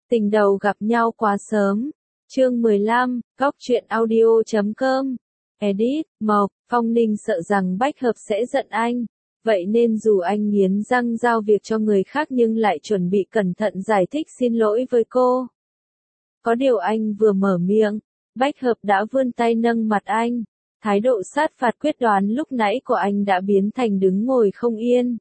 Tình đầu gặp nhau quá sớm. Chương 15, Góc truyện audio.com. Edit, Mộc, Phong Ninh sợ rằng Bách Hợp sẽ giận anh. Vậy nên dù anh nghiến răng giao việc cho người khác nhưng lại chuẩn bị cẩn thận giải thích xin lỗi với cô. Có điều anh vừa mở miệng, Bách Hợp đã vươn tay nâng mặt anh. Thái độ sát phạt quyết đoán lúc nãy của anh đã biến thành đứng ngồi không yên.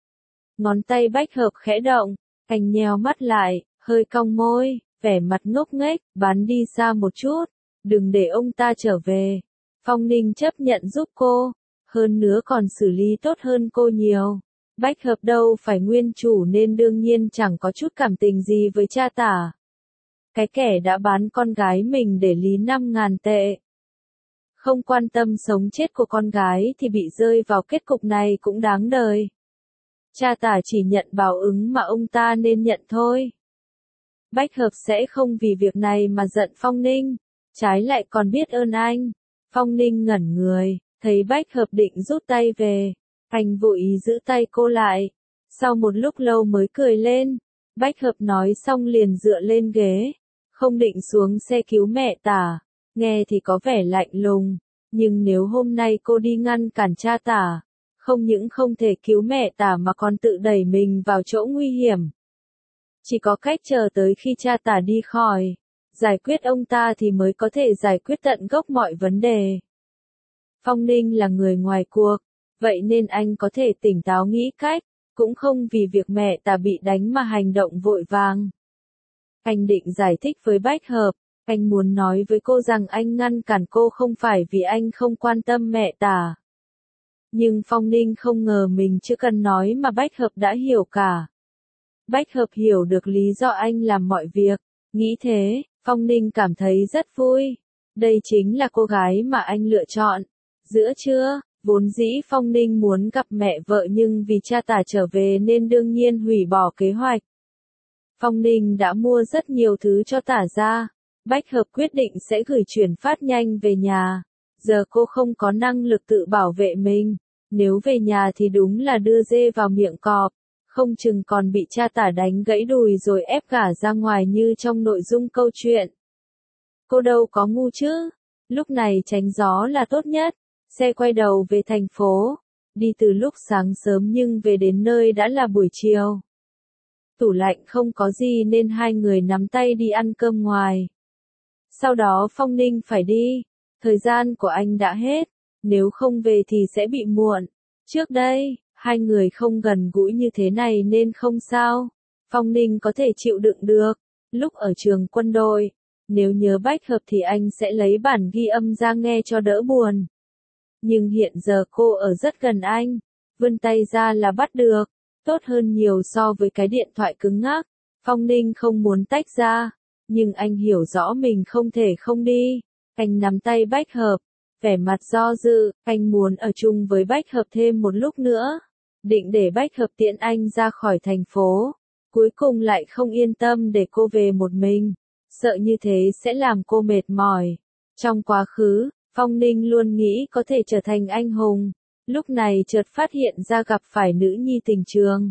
Ngón tay Bách Hợp khẽ động, anh nheo mắt lại, hơi cong môi, vẻ mặt ngốc nghếch, bán đi xa một chút, đừng để ông ta trở về. Phong Ninh chấp nhận giúp cô, hơn nữa còn xử lý tốt hơn cô nhiều. Bách Hợp đâu phải nguyên chủ nên đương nhiên chẳng có chút cảm tình gì với cha tả. Cái kẻ đã bán con gái mình để lý 5.000 tệ. Không quan tâm sống chết của con gái thì bị rơi vào kết cục này cũng đáng đời. Cha tả chỉ nhận báo ứng mà ông ta nên nhận thôi. Bách Hợp sẽ không vì việc này mà giận Phong Ninh, trái lại còn biết ơn anh. Phong Ninh ngẩn người, thấy Bách Hợp định rút tay về, anh vội ý giữ tay cô lại. Sau một lúc lâu mới cười lên, Bách Hợp nói xong liền dựa lên ghế, không định xuống xe cứu mẹ tả. Nghe thì có vẻ lạnh lùng, nhưng nếu hôm nay cô đi ngăn cản cha tả, không những không thể cứu mẹ tả mà còn tự đẩy mình vào chỗ nguy hiểm. Chỉ có cách chờ tới khi cha tả đi khỏi, giải quyết ông ta thì mới có thể giải quyết tận gốc mọi vấn đề. Phong Ninh là người ngoài cuộc, vậy nên anh có thể tỉnh táo nghĩ cách, cũng không vì việc mẹ tả bị đánh mà hành động vội vàng. Anh định giải thích với Bách Hợp, anh muốn nói với cô rằng anh ngăn cản cô không phải vì anh không quan tâm mẹ tả. Nhưng Phong Ninh không ngờ mình chưa cần nói mà Bách Hợp đã hiểu cả. Bách Hợp hiểu được lý do anh làm mọi việc, nghĩ thế, Phong Ninh cảm thấy rất vui. Đây chính là cô gái mà anh lựa chọn. Giữa trưa, vốn dĩ Phong Ninh muốn gặp mẹ vợ nhưng vì cha tả trở về nên đương nhiên hủy bỏ kế hoạch. Phong Ninh đã mua rất nhiều thứ cho tả ra. Bách Hợp quyết định sẽ gửi chuyển phát nhanh về nhà. Giờ cô không có năng lực tự bảo vệ mình. Nếu về nhà thì đúng là đưa dê vào miệng cọp. Không chừng còn bị cha tả đánh gãy đùi rồi ép gả ra ngoài như trong nội dung câu chuyện. Cô đâu có ngu chứ. Lúc này tránh gió là tốt nhất. Xe quay đầu về thành phố. Đi từ lúc sáng sớm nhưng về đến nơi đã là buổi chiều. Tủ lạnh không có gì nên hai người nắm tay đi ăn cơm ngoài. Sau đó Phong Ninh phải đi. Thời gian của anh đã hết. Nếu không về thì sẽ bị muộn. Trước đây, hai người không gần gũi như thế này nên không sao. Phong Ninh có thể chịu đựng được. Lúc ở trường quân đội, nếu nhớ Bách Hợp thì anh sẽ lấy bản ghi âm ra nghe cho đỡ buồn. Nhưng hiện giờ cô ở rất gần anh. Vươn tay ra là bắt được. Tốt hơn nhiều so với cái điện thoại cứng ngắc. Phong Ninh không muốn tách ra. Nhưng anh hiểu rõ mình không thể không đi. Anh nắm tay Bách Hợp. Vẻ mặt do dự, anh muốn ở chung với Bách Hợp thêm một lúc nữa. Định để Bách Hợp tiễn anh ra khỏi thành phố. Cuối cùng lại không yên tâm để cô về một mình. Sợ như thế sẽ làm cô mệt mỏi. Trong quá khứ, Phong Ninh luôn nghĩ có thể trở thành anh hùng. Lúc này chợt phát hiện ra gặp phải nữ nhi tình trường.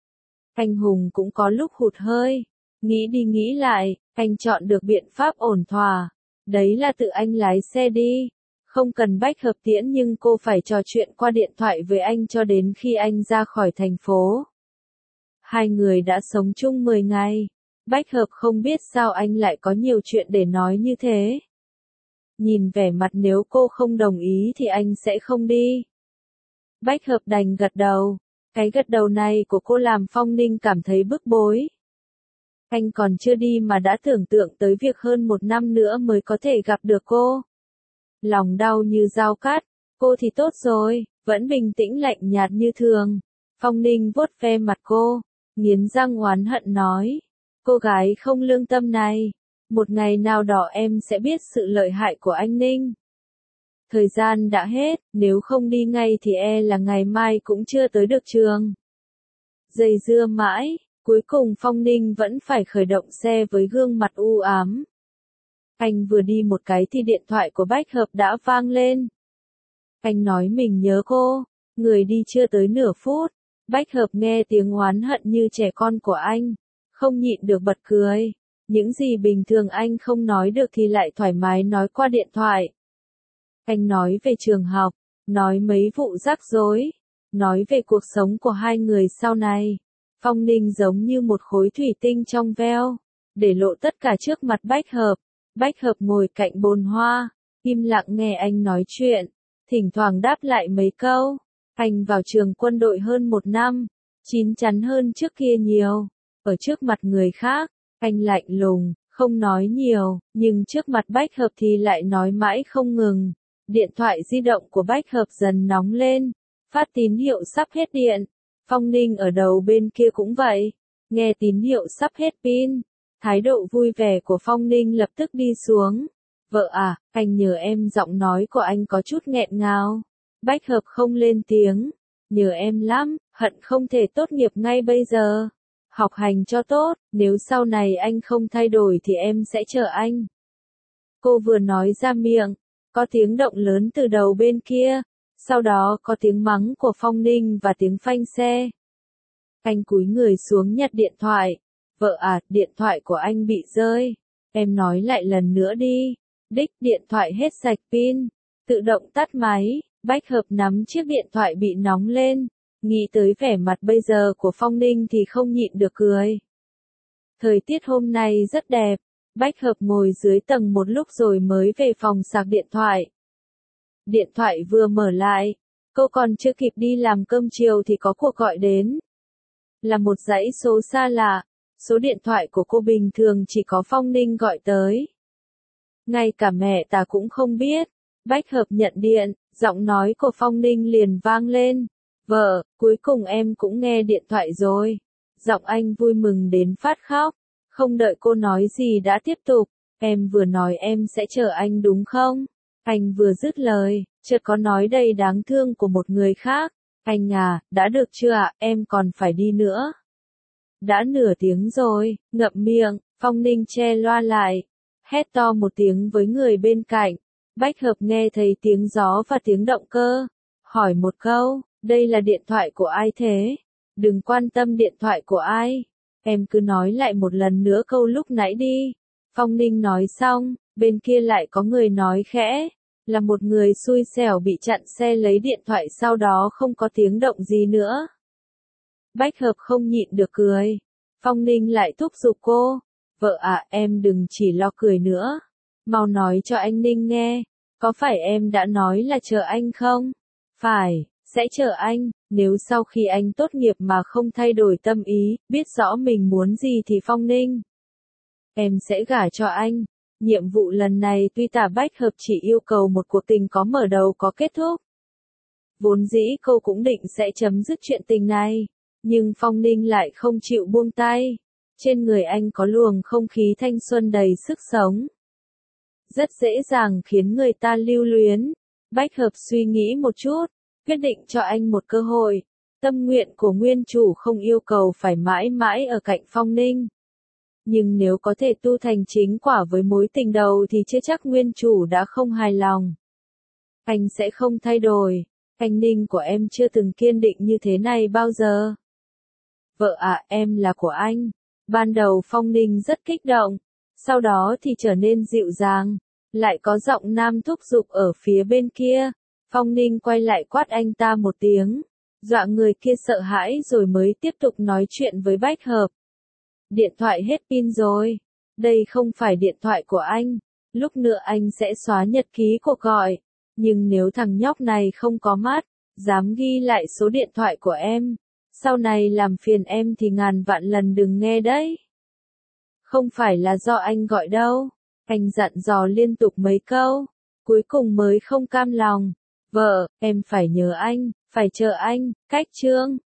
Anh hùng cũng có lúc hụt hơi. Nghĩ đi nghĩ lại, anh chọn được biện pháp ổn thỏa. Đấy là tự anh lái xe đi. Không cần Bách Hợp tiễn nhưng cô phải trò chuyện qua điện thoại với anh cho đến khi anh ra khỏi thành phố. Hai người đã sống chung 10 ngày. Bách Hợp không biết sao anh lại có nhiều chuyện để nói như thế. Nhìn vẻ mặt nếu cô không đồng ý thì anh sẽ không đi. Bách Hợp đành gật đầu. Cái gật đầu này của cô làm Phong Ninh cảm thấy bức bối. Anh còn chưa đi mà đã tưởng tượng tới việc hơn 1 năm nữa mới có thể gặp được cô. Lòng đau như dao cắt, cô thì tốt rồi, vẫn bình tĩnh lạnh nhạt như thường. Phong Ninh vuốt ve mặt cô, nghiến răng oán hận nói. Cô gái không lương tâm này, một ngày nào đó em sẽ biết sự lợi hại của anh Ninh. Thời gian đã hết, nếu không đi ngay thì e là ngày mai cũng chưa tới được trường. Dây dưa mãi, cuối cùng Phong Ninh vẫn phải khởi động xe với gương mặt u ám. Anh vừa đi một cái thì điện thoại của Bách Hợp đã vang lên. Anh nói mình nhớ cô, người đi chưa tới nửa phút. Bách Hợp nghe tiếng oán hận như trẻ con của anh, không nhịn được bật cười. Những gì bình thường anh không nói được thì lại thoải mái nói qua điện thoại. Anh nói về trường học, nói mấy vụ rắc rối, nói về cuộc sống của hai người sau này. Phong Ninh giống như một khối thủy tinh trong veo, để lộ tất cả trước mặt Bách Hợp. Bách Hợp ngồi cạnh bồn hoa, im lặng nghe anh nói chuyện, thỉnh thoảng đáp lại mấy câu. Anh vào trường quân đội hơn 1 năm, chín chắn hơn trước kia nhiều. Ở trước mặt người khác, anh lạnh lùng, không nói nhiều, nhưng trước mặt Bách Hợp thì lại nói mãi không ngừng. Điện thoại di động của Bách Hợp dần nóng lên, phát tín hiệu sắp hết điện. Phong Ninh ở đầu bên kia cũng vậy, nghe tín hiệu sắp hết pin. Thái độ vui vẻ của Phong Ninh lập tức đi xuống. Vợ à, anh nhờ em. Giọng nói của anh có chút nghẹn ngào. Bách Hợp không lên tiếng. Nhờ em lắm, hận không thể tốt nghiệp ngay bây giờ. Học hành cho tốt, nếu sau này anh không thay đổi thì em sẽ chờ anh. Cô vừa nói ra miệng, có tiếng động lớn từ đầu bên kia, sau đó có tiếng mắng của Phong Ninh và tiếng phanh xe. Anh cúi người xuống nhặt điện thoại. Vợ à, điện thoại của anh bị rơi. Em nói lại lần nữa đi. Đích, điện thoại hết sạch pin. Tự động tắt máy. Bách Hợp nắm chiếc điện thoại bị nóng lên. Nghĩ tới vẻ mặt bây giờ của Phong Ninh thì không nhịn được cười. Thời tiết hôm nay rất đẹp. Bách Hợp ngồi dưới tầng một lúc rồi mới về phòng sạc điện thoại. Điện thoại vừa mở lại, cô còn chưa kịp đi làm cơm chiều thì có cuộc gọi đến. Là một dãy số xa lạ, số điện thoại của cô bình thường chỉ có Phong Ninh gọi tới. Ngay cả mẹ ta cũng không biết. Bách Hợp nhận điện, giọng nói của Phong Ninh liền vang lên. Vợ, cuối cùng em cũng nghe điện thoại rồi. Giọng anh vui mừng đến phát khóc. Không đợi cô nói gì đã tiếp tục. Em vừa nói em sẽ chờ anh đúng không? Anh vừa dứt lời, chợt có nói đầy đáng thương của một người khác. Anh à, đã được chưa ạ, em còn phải đi nữa. Đã nửa tiếng rồi, ngậm miệng, Phong Ninh che loa lại. Hét to một tiếng với người bên cạnh. Bách Hợp nghe thấy tiếng gió và tiếng động cơ. Hỏi một câu, đây là điện thoại của ai thế? Đừng quan tâm điện thoại của ai. Em cứ nói lại một lần nữa câu lúc nãy đi. Phong Ninh nói xong, bên kia lại có người nói khẽ. Là một người xui xẻo bị chặn xe lấy điện thoại sau đó không có tiếng động gì nữa. Bách Hợp không nhịn được cười. Phong Ninh lại thúc giục cô. Vợ ạ, em đừng chỉ lo cười nữa. Mau nói cho anh Ninh nghe. Có phải em đã nói là chờ anh không? Phải, sẽ chờ anh. Nếu sau khi anh tốt nghiệp mà không thay đổi tâm ý, biết rõ mình muốn gì thì Phong Ninh. Em sẽ gả cho anh. Nhiệm vụ lần này tuy Tả Bách Hợp chỉ yêu cầu một cuộc tình có mở đầu có kết thúc. Vốn dĩ cô cũng định sẽ chấm dứt chuyện tình này. Nhưng Phong Ninh lại không chịu buông tay. Trên người anh có luồng không khí thanh xuân đầy sức sống. Rất dễ dàng khiến người ta lưu luyến. Bách Hợp suy nghĩ một chút, quyết định cho anh một cơ hội. Tâm nguyện của nguyên chủ không yêu cầu phải mãi mãi ở cạnh Phong Ninh. Nhưng nếu có thể tu thành chính quả với mối tình đầu thì chưa chắc nguyên chủ đã không hài lòng. Anh sẽ không thay đổi. Anh Ninh của em chưa từng kiên định như thế này bao giờ. Vợ ạ, em là của anh. Ban đầu Phong Ninh rất kích động. Sau đó thì trở nên dịu dàng. Lại có giọng nam thúc giục ở phía bên kia. Phong Ninh quay lại quát anh ta một tiếng. Dọa người kia sợ hãi rồi mới tiếp tục nói chuyện với Bách Hợp. Điện thoại hết pin rồi. Đây không phải điện thoại của anh. Lúc nữa anh sẽ xóa nhật ký cuộc gọi. Nhưng nếu thằng nhóc này không có mắt, dám ghi lại số điện thoại của em, sau này làm phiền em thì ngàn vạn lần đừng nghe đấy. Không phải là do anh gọi đâu. Anh dặn dò liên tục mấy câu. Cuối cùng mới không cam lòng. Vợ, em phải nhớ anh, phải chờ anh. Cách chương